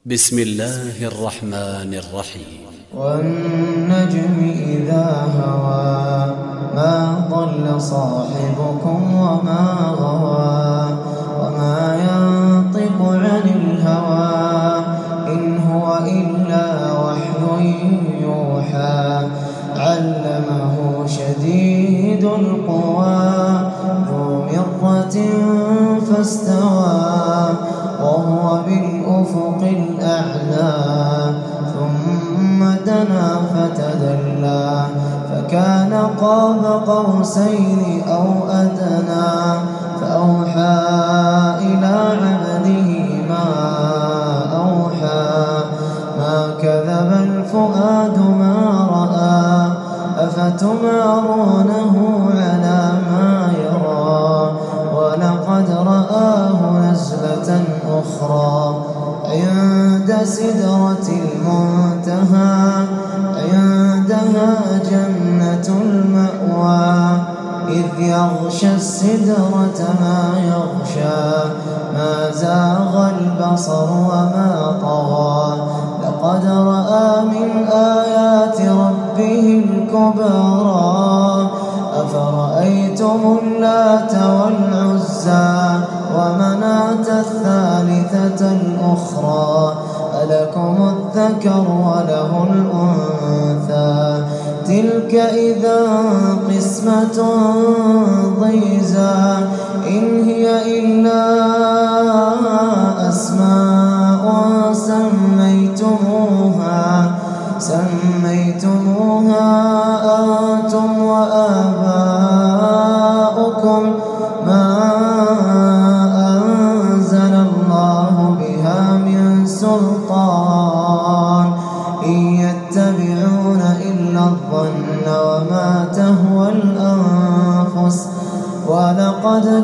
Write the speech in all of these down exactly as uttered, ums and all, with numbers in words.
بسم الله الرحمن الرحيم. والنجم إذا هوى ما ضل صاحبكم وما غوى وما ينطق عن الهوى إن هو إلا وحي يوحى علمه شديد القوى ذو مرة فاستوى وهو بالأفق الأعلى ثم دنا فتدلى فكان قاب قوسين أو أدنى فأوحى إلى عبده ما أوحى ما كذب الفؤاد ما رأى أفتمارونه على ما يرى ولقد رآه نزلة أخرى عند سدرة المنتهى عندها جنة المأوى إذ يغشى السدرة ما يغشى ما زاغ البصر وما طغى لقد رأى من آيات ربه الكبرى أفرأيتم اللات والعزى ومناة الثالثة الأخرى ألكم الذكر وله الأنثى تلك إذا قسمة ضيزى إن هي إلا أسماء سميتموها سميتموها أنتم وآباؤكم ما أنزل الله بها من سلطان إن يتبعون إلا الظن وما تهوى الأنفس ولقد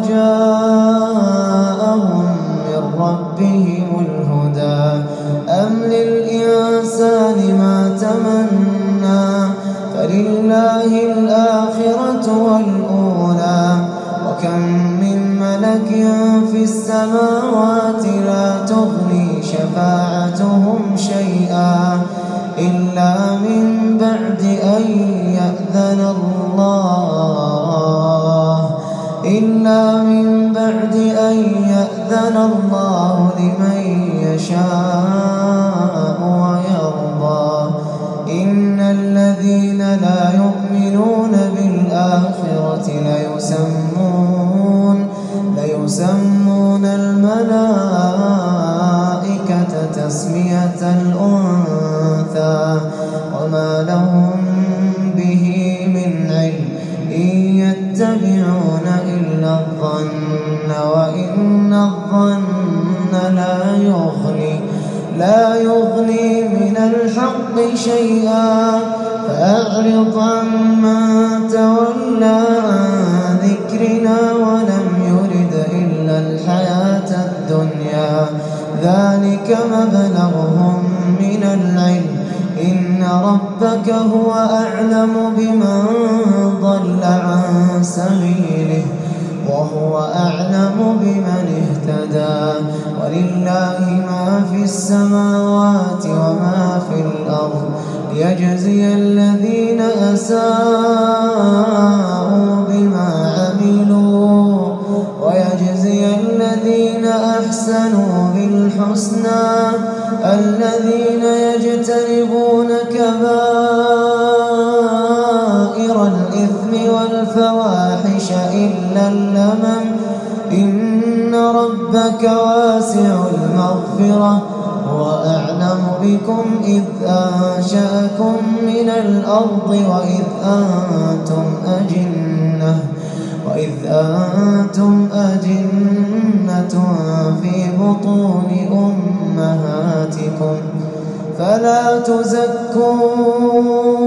جاءهم من ربهم الهدى أم للإنسان ما تمنى فلله الآخرة والأولى وكم من ملك في السماوات لا تغني شفاعتهم شيئا إلا من بعد أن يأذن الله إلا من بعد أن يأذن الله لمن يشاء ويرضى إن الذين لا يؤمنون بالآخرة ليسمون ليسمون الملائكة تسمية الأنثى وما لهم به من علم إن يتبعون إلا الظن وإن الظن لا يغني لا يغني من الحق شيئا فأعرض عمن تولى عن ذكرنا ولم يرد إلا الحياة الدنيا ذلك مبلغهم من العلم إن ربك هو أعلم بمن ضل عن سبيله وهو أعلم بمن اهتدى ولله ما في السماوات وما في الأرض ليجزي الذين أساءوا بما عملوا ويجزي الذين أحسنوا بالحسنى الذين يجتنبون كبائر الإثم والفواحش إلا اللمم إن ربك واسع المغفرة هو أعلم بكم إذ أنشأكم من الأرض وإذ أنتم أجنة وإذ أنتم أجنة في بطون أمهاتكم فلا تزكوا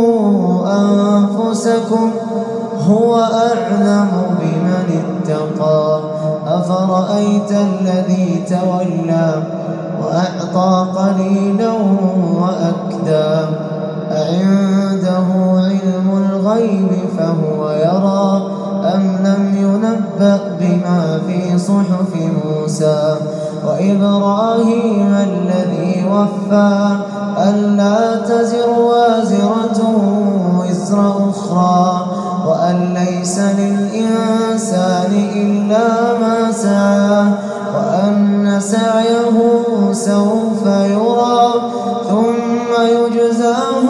أنفسكم هو أعلم بمن اتقى أفرأيت الذي تولى وأعطى قليلا وأكدى أعنده علم الغيب فهو يرى أم لم ينبأ بما في صحف موسى وإبراهيم الذي يوفى ألا تزر وازرة وزر أخرى وأن ليس للإنسان إلا ما سعى وأن سعيه سوف يرى ثم يجزاه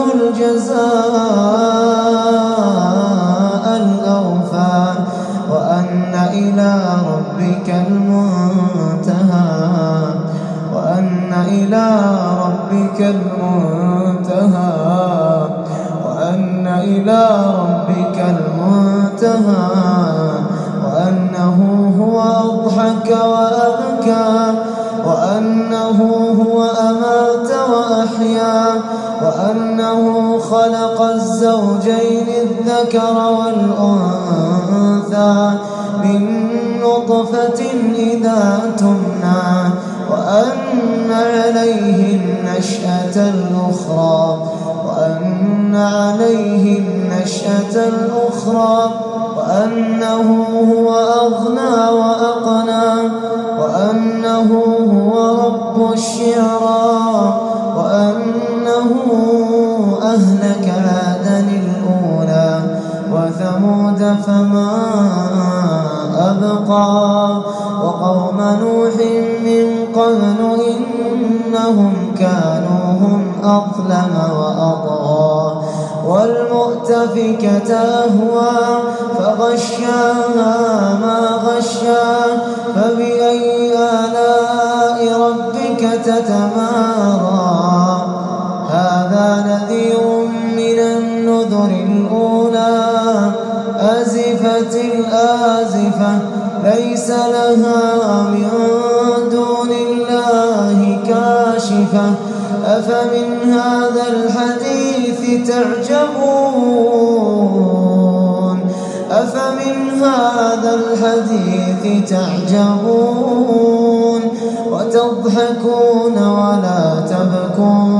الجزاء الأوفى وأن إلى ربك المنتهى وأن إلى ربك المنتهى وأن إلى ربك المنتهى وأنه هو أضحك وأبكى وأنه هو أمات وأحيا وأنه خلق الزوجين الذكر والأنثى من نطفة إذا تمنى وأن عليه النشأة الأخرى وأن عليه النشأة الأخرى وأنه هو أغنى وأقنى وأنه هو رب الشعرى وأنه أهلك عادا الأولى وثمود فما أبقى وقوم نوح من قبل إنهم كانوا هم أظلم وأطغى والمؤتفكة أهوى فغشاها ما غشا فبأي آلاء ربك تتمارى هذا نذير من النذر الأولى أزفت الآزفة ليس لها من دون الله كاشفة أفمن هذا الحديث تعجبون أفمن هذا الحديث تعجبون وتضحكون ولا تبكون